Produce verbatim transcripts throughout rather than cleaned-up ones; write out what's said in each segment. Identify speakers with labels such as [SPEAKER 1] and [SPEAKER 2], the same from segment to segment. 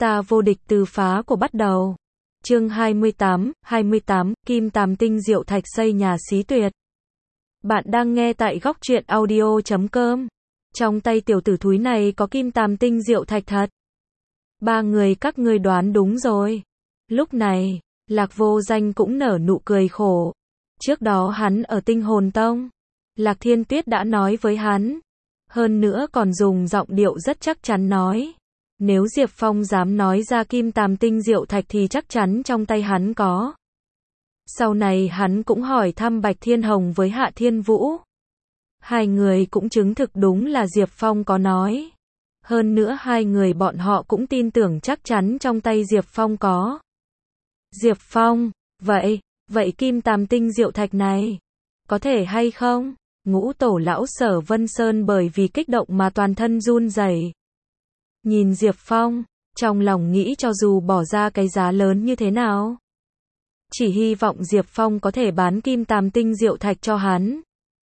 [SPEAKER 1] Ta vô địch từ phá của bắt đầu. Chương hai mươi tám, hai mươi tám, Kim Tàm Tinh Diệu Thạch xây nhà xí tuyệt. Bạn đang nghe tại góc truyện audio chấm com. Trong tay tiểu tử thúi này có Kim Tàm Tinh Diệu Thạch thật. Ba người các ngươi đoán đúng rồi. Lúc này, Lạc Vô Danh cũng nở nụ cười khổ. Trước đó hắn ở Tinh Hồn Tông, Lạc Thiên Tuyết đã nói với hắn. Hơn nữa còn dùng giọng điệu rất chắc chắn nói. Nếu Diệp Phong dám nói ra Kim Tàm Tinh Diệu Thạch thì chắc chắn trong tay hắn có. Sau này hắn cũng hỏi thăm Bạch Thiên Hồng với Hạ Thiên Vũ. Hai người cũng chứng thực đúng là Diệp Phong có nói. Hơn nữa hai người bọn họ cũng tin tưởng chắc chắn trong tay Diệp Phong có. Diệp Phong, vậy, vậy Kim Tàm Tinh Diệu Thạch này, có thể hay không? Ngũ tổ lão Sở Vân Sơn bởi vì kích động mà toàn thân run rẩy. Nhìn Diệp Phong, trong lòng nghĩ cho dù bỏ ra cái giá lớn như thế nào, chỉ hy vọng Diệp Phong có thể bán Kim Tàm Tinh Diệu Thạch cho hắn.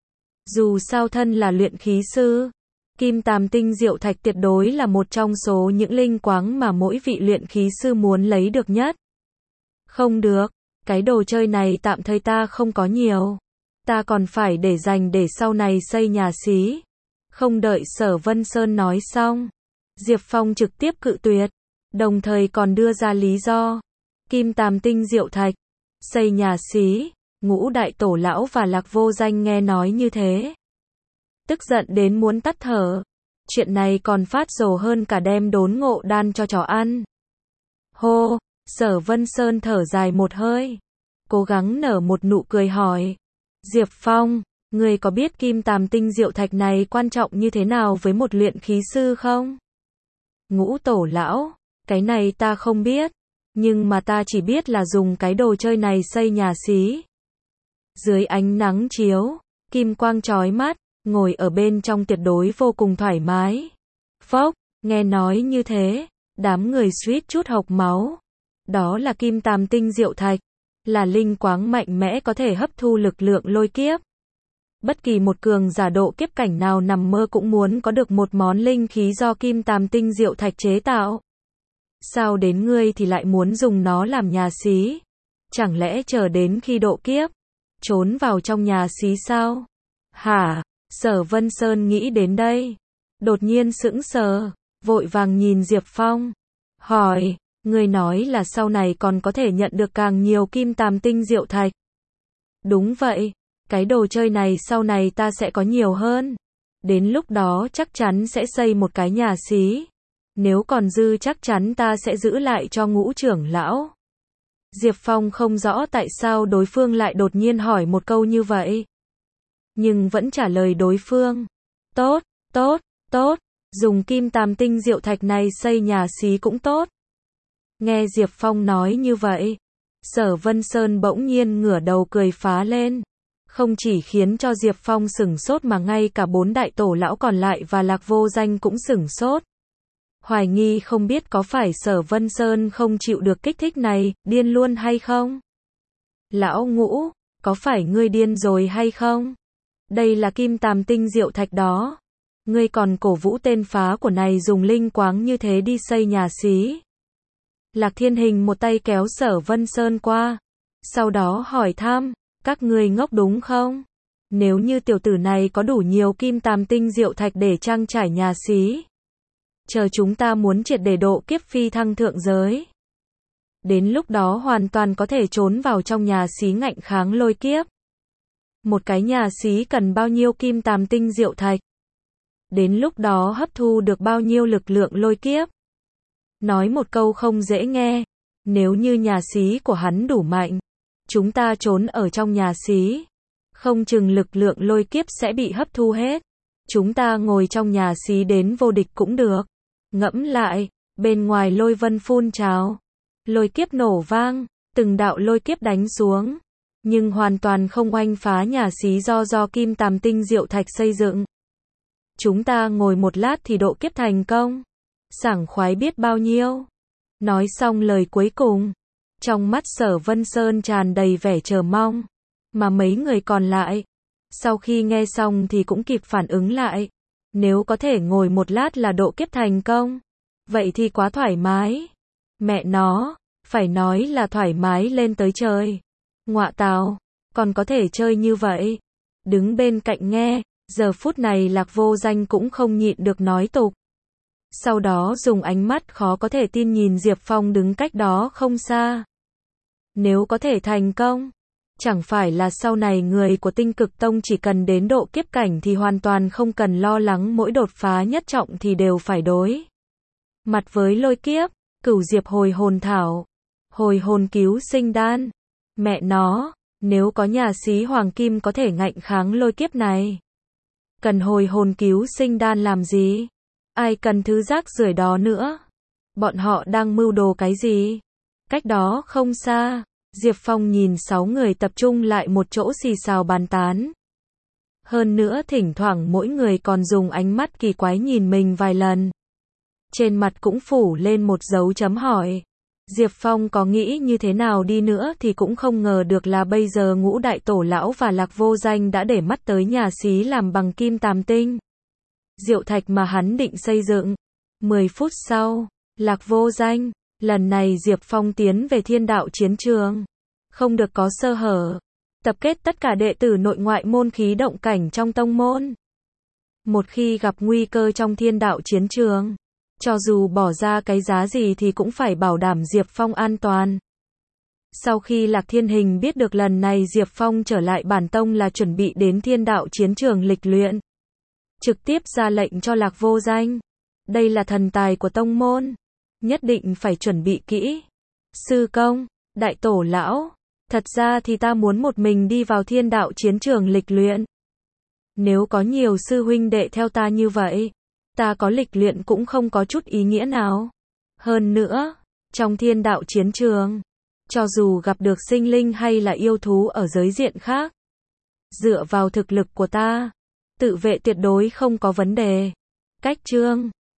[SPEAKER 1] Dù sao thân là luyện khí sư, Kim Tàm Tinh Diệu Thạch tuyệt đối là một trong số những linh quáng mà mỗi vị luyện khí sư muốn lấy được nhất. Không được, cái đồ chơi này tạm thời ta không có nhiều. Ta còn phải để dành để sau này xây nhà xí. Không đợi Sở Vân Sơn nói xong, Diệp Phong trực tiếp cự tuyệt, đồng thời còn đưa ra lý do. Kim Tàm Tinh Diệu Thạch, xây nhà xí. Ngũ đại tổ lão và Lạc Vô Danh nghe nói như thế, tức giận đến muốn tắt thở. Chuyện này còn phát rồ hơn cả đem đốn ngộ đan cho chó ăn. Hô, Sở Vân Sơn thở dài một hơi, cố gắng nở một nụ cười hỏi. Diệp Phong, ngươi có biết Kim Tàm Tinh Diệu Thạch này quan trọng như thế nào với một luyện khí sư không? Ngũ tổ lão, cái này ta không biết, nhưng mà ta chỉ biết là dùng cái đồ chơi này xây nhà xí. Dưới ánh nắng chiếu, kim quang chói mắt, ngồi ở bên trong tuyệt đối vô cùng thoải mái. Phốc, nghe nói như thế, đám người suýt chút hộc máu. Đó là Kim Tàm Tinh Diệu Thạch, là linh quáng mạnh mẽ có thể hấp thu lực lượng lôi kiếp. Bất kỳ một cường giả độ kiếp cảnh nào nằm mơ cũng muốn có được một món linh khí do Kim Tàm Tinh Diệu Thạch chế tạo. Sao đến ngươi thì lại muốn dùng nó làm nhà xí? Chẳng lẽ chờ đến khi độ kiếp, trốn vào trong nhà xí sao? Hả? Sở Vân Sơn nghĩ đến đây, đột nhiên sững sờ, vội vàng nhìn Diệp Phong, hỏi, ngươi nói là sau này còn có thể nhận được càng nhiều Kim Tàm Tinh Diệu Thạch? Đúng vậy, cái đồ chơi này sau này ta sẽ có nhiều hơn. Đến lúc đó chắc chắn sẽ xây một cái nhà xí. Nếu còn dư chắc chắn ta sẽ giữ lại cho Ngũ trưởng lão. Diệp Phong không rõ tại sao đối phương lại đột nhiên hỏi một câu như vậy, nhưng vẫn trả lời đối phương. Tốt, tốt, tốt, dùng Kim Tàm Tinh Diệu Thạch này xây nhà xí cũng tốt. Nghe Diệp Phong nói như vậy, Sở Vân Sơn bỗng nhiên ngửa đầu cười phá lên. Không chỉ khiến cho Diệp Phong sửng sốt mà ngay cả bốn đại tổ lão còn lại và Lạc Vô Danh cũng sửng sốt. Hoài nghi không biết có phải Sở Vân Sơn không chịu được kích thích này, điên luôn hay không? Lão Ngũ, có phải ngươi điên rồi hay không? Đây là Kim Tàm Tinh Diệu Thạch đó. Ngươi còn cổ vũ tên phá của này dùng linh quáng như thế đi xây nhà xí. Lạc Thiên Hình một tay kéo Sở Vân Sơn qua, sau đó hỏi thăm, các ngươi ngốc đúng không? Nếu như tiểu tử này có đủ nhiều Kim Tàm Tinh Diệu Thạch để trang trải nhà xí, chờ chúng ta muốn triệt để độ kiếp phi thăng thượng giới, đến lúc đó hoàn toàn có thể trốn vào trong nhà xí ngạnh kháng lôi kiếp. Một cái nhà xí cần bao nhiêu Kim Tàm Tinh Diệu Thạch? Đến lúc đó hấp thu được bao nhiêu lực lượng lôi kiếp? Nói một câu không dễ nghe, nếu như nhà xí của hắn đủ mạnh, chúng ta trốn ở trong nhà xí, không chừng lực lượng lôi kiếp sẽ bị hấp thu hết. Chúng ta ngồi trong nhà xí đến vô địch cũng được. Ngẫm lại, bên ngoài lôi vân phun trào, lôi kiếp nổ vang, từng đạo lôi kiếp đánh xuống, nhưng hoàn toàn không oanh phá nhà xí do do Kim Tàm Tinh Diệu Thạch xây dựng. Chúng ta ngồi một lát thì độ kiếp thành công, sảng khoái biết bao nhiêu. Nói xong lời cuối cùng, trong mắt Sở Vân Sơn tràn đầy vẻ chờ mong, mà mấy người còn lại, sau khi nghe xong thì cũng kịp phản ứng lại. Nếu có thể ngồi một lát là độ kiếp thành công, vậy thì quá thoải mái. Mẹ nó, phải nói là thoải mái lên tới trời. Ngọa tào, còn có thể chơi như vậy. Đứng bên cạnh nghe, giờ phút này Lạc Vô Danh cũng không nhịn được nói tục. Sau đó dùng ánh mắt khó có thể tin nhìn Diệp Phong đứng cách đó không xa. Nếu có thể thành công, chẳng phải là sau này người của Tinh Cực Tông chỉ cần đến độ kiếp cảnh thì hoàn toàn không cần lo lắng mỗi đột phá nhất trọng thì đều phải đối mặt với lôi kiếp. Cửu diệp hồi hồn thảo, hồi hồn cứu sinh đan. Mẹ nó, nếu có nhà xí hoàng kim có thể ngạnh kháng lôi kiếp này, cần hồi hồn cứu sinh đan làm gì? Ai cần thứ rác rưởi đó nữa? Bọn họ đang mưu đồ cái gì? Cách đó không xa, Diệp Phong nhìn sáu người tập trung lại một chỗ xì xào bàn tán. Hơn nữa thỉnh thoảng mỗi người còn dùng ánh mắt kỳ quái nhìn mình vài lần. Trên mặt cũng phủ lên một dấu chấm hỏi. Diệp Phong có nghĩ như thế nào đi nữa thì cũng không ngờ được là bây giờ Ngũ Đại Tổ Lão và Lạc Vô Danh đã để mắt tới nhà xí làm bằng kim tam tinh diệu thạch mà hắn định xây dựng. mười phút sau, Lạc Vô Danh, lần này Diệp Phong tiến về thiên đạo chiến trường. Không được có sơ hở. Tập kết tất cả đệ tử nội ngoại môn khí động cảnh trong tông môn. Một khi gặp nguy cơ trong thiên đạo chiến trường, cho dù bỏ ra cái giá gì thì cũng phải bảo đảm Diệp Phong an toàn. Sau khi Lạc Thiên Hình biết được lần này Diệp Phong trở lại bản tông là chuẩn bị đến thiên đạo chiến trường lịch luyện, trực tiếp ra lệnh cho Lạc Vô Danh. Đây là thần tài của tông môn, nhất định phải chuẩn bị kỹ. Sư công, Đại Tổ Lão, thật ra thì ta muốn một mình đi vào thiên đạo chiến trường lịch luyện. Nếu có nhiều sư huynh đệ theo ta như vậy, ta có lịch luyện cũng không có chút ý nghĩa nào. Hơn nữa, trong thiên đạo chiến trường, cho dù gặp được sinh linh hay là yêu thú ở giới diện khác, dựa vào thực lực của ta, tự vệ tuyệt đối không có vấn đề. Cách chương